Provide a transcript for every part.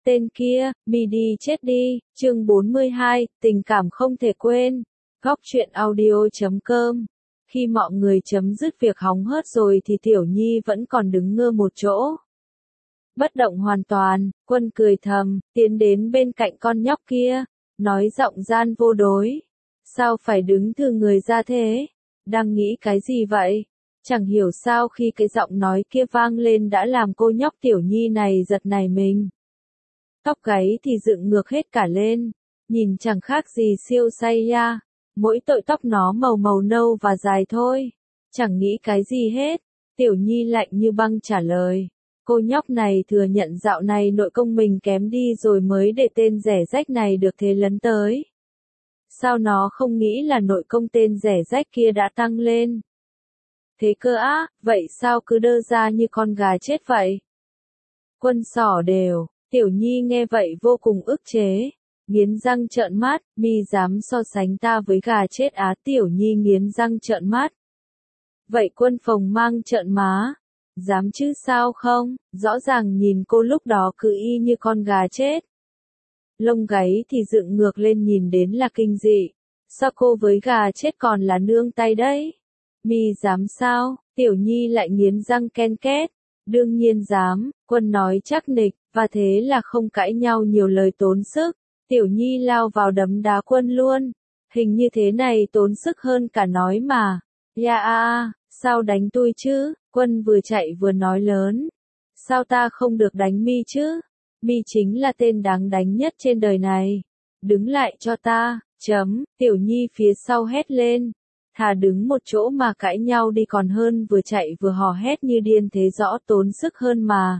Tên kia, mi đi chết đi, chương 42, tình cảm không thể quên. Góc truyện audio.com. Khi mọi người chấm dứt việc hóng hớt rồi thì Tiểu Nhi vẫn còn đứng ngơ một chỗ. Bất động hoàn toàn, Quân cười thầm, tiến đến bên cạnh con nhóc kia, nói giọng gian vô đối. Sao phải đứng thừ người ra thế? Đang nghĩ cái gì vậy? Chẳng hiểu sao khi cái giọng nói kia vang lên đã làm cô nhóc Tiểu Nhi này giật nảy mình. Tóc gáy thì dựng ngược hết cả lên, nhìn chẳng khác gì siêu say ya. Mỗi tội tóc nó màu màu nâu và dài thôi. Chẳng nghĩ cái gì hết. Tiểu Nhi lạnh như băng trả lời. Cô nhóc này thừa nhận dạo này nội công mình kém đi rồi mới để tên rẻ rách này được thế lấn tới. Sao nó không nghĩ là nội công tên rẻ rách kia đã tăng lên? Thế cơ á, vậy sao cứ đơ ra như con gà chết vậy? Quân xỏ đều, Tiểu Nhi nghe vậy vô cùng ức chế. Nghiến răng trợn mắt, mi dám so sánh ta với gà chết á? Tiểu Nhi nghiến răng trợn mắt. Vậy Quân phồng mang trợn má. Dám chứ sao không, rõ ràng nhìn cô lúc đó cứ y như con gà chết. Lông gáy thì dựng ngược lên nhìn đến là kinh dị. Sao cô với gà chết còn là nương tay đấy? Mi dám sao? Tiểu Nhi lại nghiến răng ken két. Đương nhiên dám, Quân nói chắc nịch, và thế là không cãi nhau nhiều lời tốn sức. Tiểu Nhi lao vào đấm đá Quân luôn. Hình như thế này tốn sức hơn cả nói mà. Ya sao đánh tôi chứ? Quân vừa chạy vừa nói lớn. Sao ta không được đánh mi chứ? Mi chính là tên đáng đánh nhất trên đời này. Đứng lại cho ta, Tiểu Nhi phía sau hét lên. Thà đứng một chỗ mà cãi nhau đi còn hơn vừa chạy vừa hò hét như điên thế rõ tốn sức hơn mà.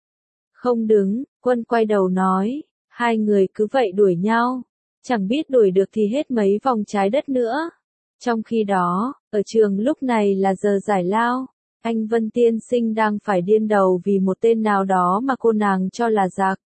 Không đứng, Quân quay đầu nói. Hai người cứ vậy đuổi nhau. Chẳng biết đuổi được thì hết mấy vòng trái đất nữa. Trong khi đó, ở trường lúc này là giờ giải lao. Anh Vân tiên sinh đang phải điên đầu vì một tên nào đó mà cô nàng cho là giặc.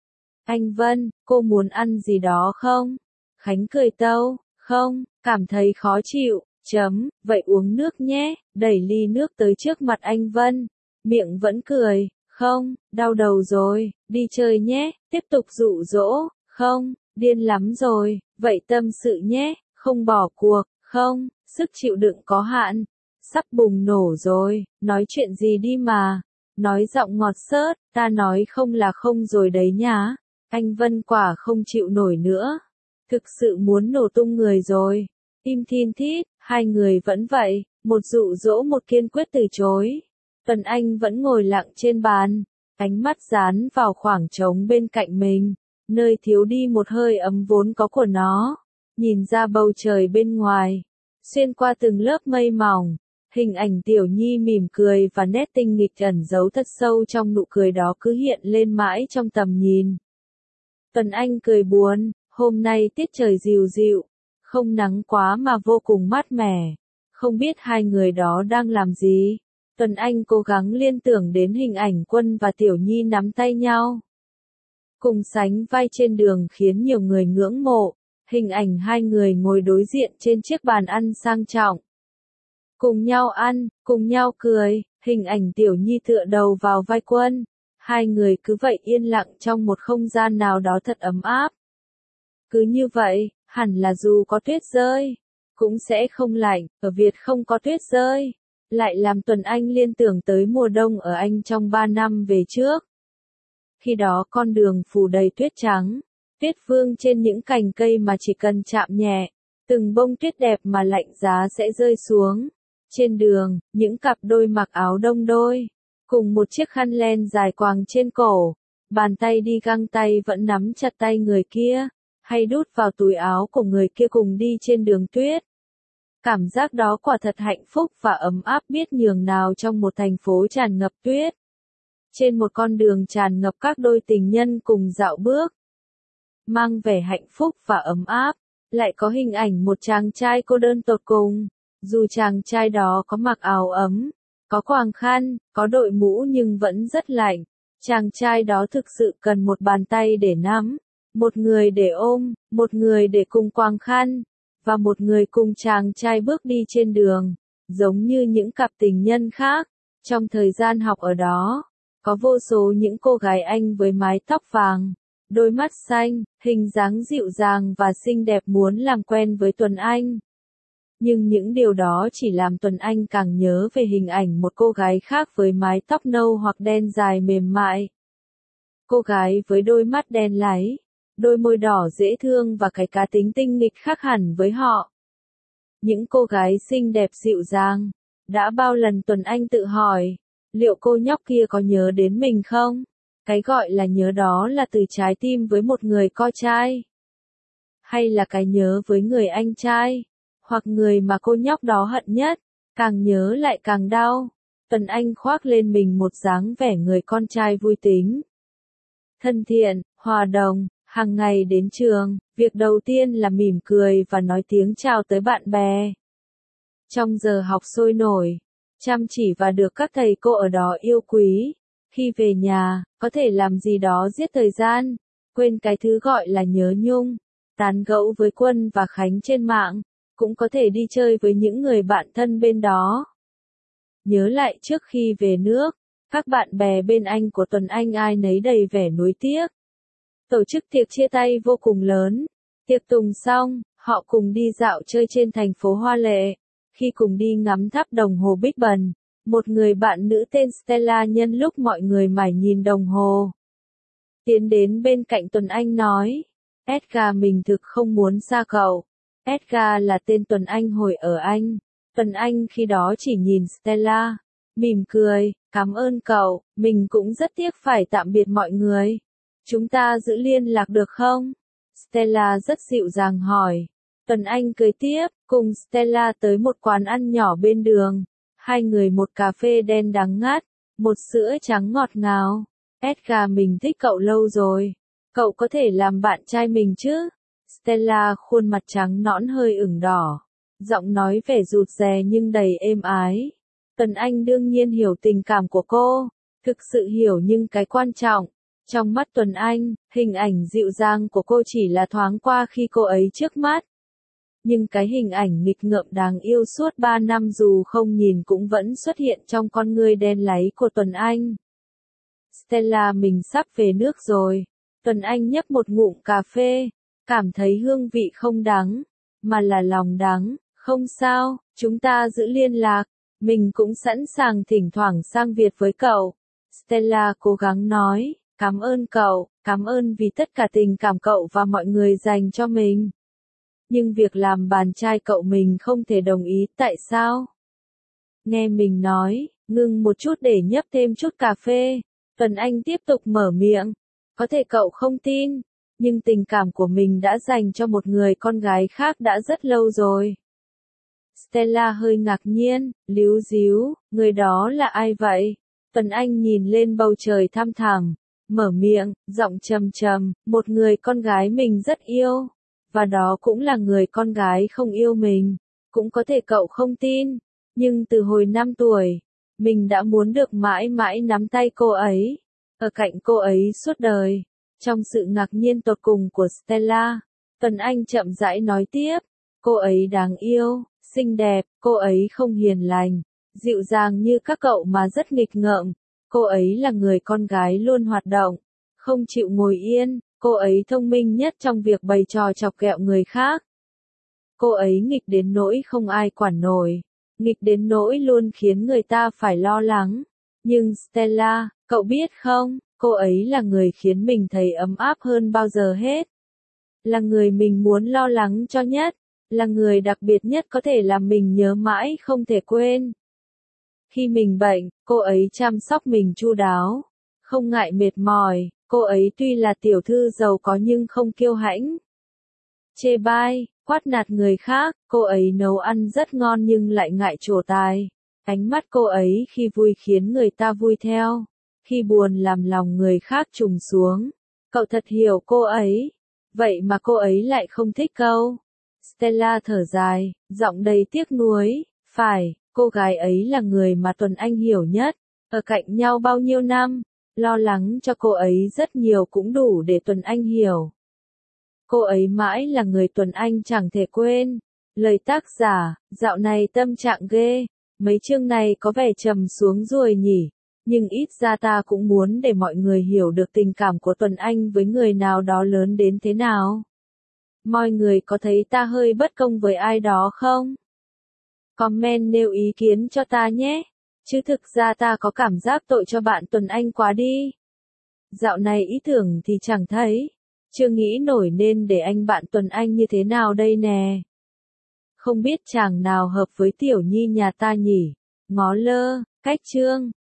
Anh Vân, cô muốn ăn gì đó không? Khánh cười tâu, không, cảm thấy khó chịu, vậy uống nước nhé, đẩy ly nước tới trước mặt anh Vân. Miệng vẫn cười, không, đau đầu rồi, đi chơi nhé, tiếp tục dụ dỗ, không, điên lắm rồi, vậy tâm sự nhé, không bỏ cuộc, không, sức chịu đựng có hạn. Sắp bùng nổ rồi, nói chuyện gì đi mà. Nói giọng ngọt xớt, ta nói không là không rồi đấy nhá. Anh Vân quả không chịu nổi nữa. Thực sự muốn nổ tung người rồi. Im thin thít, hai người vẫn vậy, một dụ dỗ một kiên quyết từ chối. Tuấn Anh vẫn ngồi lặng trên bàn, ánh mắt dán vào khoảng trống bên cạnh mình, nơi thiếu đi một hơi ấm vốn có của nó. Nhìn ra bầu trời bên ngoài, xuyên qua từng lớp mây mỏng. Hình ảnh Tiểu Nhi mỉm cười và nét tinh nghịch ẩn giấu thật sâu trong nụ cười đó cứ hiện lên mãi trong tầm nhìn. Tuấn Anh cười buồn, hôm nay tiết trời dịu dịu, không nắng quá mà vô cùng mát mẻ. Không biết hai người đó đang làm gì? Tuấn Anh cố gắng liên tưởng đến hình ảnh Quân và Tiểu Nhi nắm tay nhau. Cùng sánh vai trên đường khiến nhiều người ngưỡng mộ. Hình ảnh hai người ngồi đối diện trên chiếc bàn ăn sang trọng. Cùng nhau ăn, cùng nhau cười, hình ảnh Tiểu Nhi tựa đầu vào vai Quân. Hai người cứ vậy yên lặng trong một không gian nào đó thật ấm áp. Cứ như vậy, hẳn là dù có tuyết rơi, cũng sẽ không lạnh, ở Việt không có tuyết rơi. Lại làm Tuấn Anh liên tưởng tới mùa đông ở Anh trong 3 năm về trước. Khi đó con đường phủ đầy tuyết trắng, tuyết vương trên những cành cây mà chỉ cần chạm nhẹ, từng bông tuyết đẹp mà lạnh giá sẽ rơi xuống. Trên đường, những cặp đôi mặc áo đông đôi, cùng một chiếc khăn len dài quàng trên cổ, bàn tay đi găng tay vẫn nắm chặt tay người kia, hay đút vào túi áo của người kia cùng đi trên đường tuyết. Cảm giác đó quả thật hạnh phúc và ấm áp biết nhường nào trong một thành phố tràn ngập tuyết. Trên một con đường tràn ngập các đôi tình nhân cùng dạo bước, mang vẻ hạnh phúc và ấm áp, lại có hình ảnh một chàng trai cô đơn tột cùng. Dù chàng trai đó có mặc áo ấm, có quàng khăn, có đội mũ nhưng vẫn rất lạnh. Chàng trai đó thực sự cần một bàn tay để nắm, một người để ôm, một người để cùng quàng khăn, và một người cùng chàng trai bước đi trên đường, giống như những cặp tình nhân khác. Trong thời gian học ở đó, có vô số những cô gái Anh với mái tóc vàng, đôi mắt xanh, hình dáng dịu dàng và xinh đẹp muốn làm quen với Tuấn Anh. Nhưng những điều đó chỉ làm Tuấn Anh càng nhớ về hình ảnh một cô gái khác với mái tóc nâu hoặc đen dài mềm mại. Cô gái với đôi mắt đen láy, đôi môi đỏ dễ thương và cái cá tính tinh nghịch khác hẳn với họ. Những cô gái xinh đẹp dịu dàng. Đã bao lần Tuấn Anh tự hỏi, liệu cô nhóc kia có nhớ đến mình không? Cái gọi là nhớ đó là từ trái tim với một người con trai. Hay là cái nhớ với người anh trai, hoặc người mà cô nhóc đó hận nhất, càng nhớ lại càng đau. Tuấn Anh khoác lên mình một dáng vẻ người con trai vui tính, thân thiện, hòa đồng, hàng ngày đến trường, việc đầu tiên là mỉm cười và nói tiếng chào tới bạn bè. Trong giờ học sôi nổi, chăm chỉ và được các thầy cô ở đó yêu quý, khi về nhà, có thể làm gì đó giết thời gian, quên cái thứ gọi là nhớ nhung, tán gẫu với Quân và Khánh trên mạng, cũng có thể đi chơi với những người bạn thân bên đó. Nhớ lại trước khi về nước, các bạn bè bên Anh của Tuấn Anh ai nấy đầy vẻ nuối tiếc. Tổ chức tiệc chia tay vô cùng lớn. Tiệc tùng xong, họ cùng đi dạo chơi trên thành phố hoa lệ. Khi cùng đi ngắm tháp đồng hồ Big Ben, một người bạn nữ tên Stella nhân lúc mọi người mải nhìn đồng hồ, tiến đến bên cạnh Tuấn Anh nói, Edgar mình thực không muốn xa cậu. Edgar là tên Tuấn Anh hồi ở Anh. Tuấn Anh khi đó chỉ nhìn Stella, mỉm cười, cảm ơn cậu, mình cũng rất tiếc phải tạm biệt mọi người. Chúng ta giữ liên lạc được không? Stella rất dịu dàng hỏi. Tuấn Anh cười tiếp, cùng Stella tới một quán ăn nhỏ bên đường. Hai người một cà phê đen đắng ngắt, một sữa trắng ngọt ngào. Edgar mình thích cậu lâu rồi. Cậu có thể làm bạn trai mình chứ? Stella khuôn mặt trắng nõn hơi ửng đỏ. Giọng nói vẻ rụt rè nhưng đầy êm ái. Tuấn Anh đương nhiên hiểu tình cảm của cô. Thực sự hiểu nhưng cái quan trọng. Trong mắt Tuấn Anh, hình ảnh dịu dàng của cô chỉ là thoáng qua khi cô ấy trước mắt. Nhưng cái hình ảnh nghịch ngợm đáng yêu suốt 3 năm dù không nhìn cũng vẫn xuất hiện trong con ngươi đen láy của Tuấn Anh. Stella mình sắp về nước rồi. Tuấn Anh nhấp một ngụm cà phê, cảm thấy hương vị không đắng, mà là lòng đắng. Không sao, chúng ta giữ liên lạc, mình cũng sẵn sàng thỉnh thoảng sang Việt với cậu. Stella cố gắng nói, cảm ơn cậu, cảm ơn vì tất cả tình cảm cậu và mọi người dành cho mình. Nhưng việc làm bạn trai cậu mình không thể đồng ý, tại sao? Nghe mình nói, ngừng một chút để nhấp thêm chút cà phê. Tuấn Anh tiếp tục mở miệng. Có thể cậu không tin, nhưng tình cảm của mình đã dành cho một người con gái khác đã rất lâu rồi. Stella hơi ngạc nhiên, líu díu, người đó là ai vậy? Tuấn Anh nhìn lên bầu trời thăm thẳm, mở miệng, giọng trầm trầm, một người con gái mình rất yêu. Và đó cũng là người con gái không yêu mình. Cũng có thể cậu không tin, nhưng từ hồi 5 tuổi, mình đã muốn được mãi mãi nắm tay cô ấy, ở cạnh cô ấy suốt đời. Trong sự ngạc nhiên tột cùng của Stella, Tuấn Anh chậm rãi nói tiếp, cô ấy đáng yêu, xinh đẹp, cô ấy không hiền lành, dịu dàng như các cậu mà rất nghịch ngợm. Cô ấy là người con gái luôn hoạt động, không chịu ngồi yên. Cô ấy thông minh nhất trong việc bày trò chọc ghẹo người khác. Cô ấy nghịch đến nỗi không ai quản nổi. Nghịch đến nỗi luôn khiến người ta phải lo lắng. Nhưng Stella, cậu biết không, cô ấy là người khiến mình thấy ấm áp hơn bao giờ hết. Là người mình muốn lo lắng cho nhất. Là người đặc biệt nhất có thể làm mình nhớ mãi không thể quên. Khi mình bệnh, cô ấy chăm sóc mình chu đáo. Không ngại mệt mỏi. Cô ấy tuy là tiểu thư giàu có nhưng không kiêu hãnh, chê bai, quát nạt người khác. Cô ấy nấu ăn rất ngon nhưng lại ngại trổ tài. Ánh mắt cô ấy khi vui khiến người ta vui theo, khi buồn làm lòng người khác trùng xuống. Cậu thật hiểu cô ấy, vậy mà cô ấy lại không thích cậu. Stella thở dài, giọng đầy tiếc nuối, phải, cô gái ấy là người mà Tuấn Anh hiểu nhất, ở cạnh nhau bao nhiêu năm. Lo lắng cho cô ấy rất nhiều cũng đủ để Tuấn Anh hiểu. Cô ấy mãi là người Tuấn Anh chẳng thể quên. Lời tác giả, dạo này tâm trạng ghê, mấy chương này có vẻ trầm xuống rồi nhỉ. Nhưng ít ra ta cũng muốn để mọi người hiểu được tình cảm của Tuấn Anh với người nào đó lớn đến thế nào. Mọi người có thấy ta hơi bất công với ai đó không? Comment nêu ý kiến cho ta nhé. Chứ thực ra ta có cảm giác tội cho bạn Tuấn Anh quá đi. Dạo này ý tưởng thì chẳng thấy. Chưa nghĩ nổi nên để anh bạn Tuấn Anh như thế nào đây nè. Không biết chàng nào hợp với Tiểu Nhi nhà ta nhỉ? Ngó lơ, cách chương.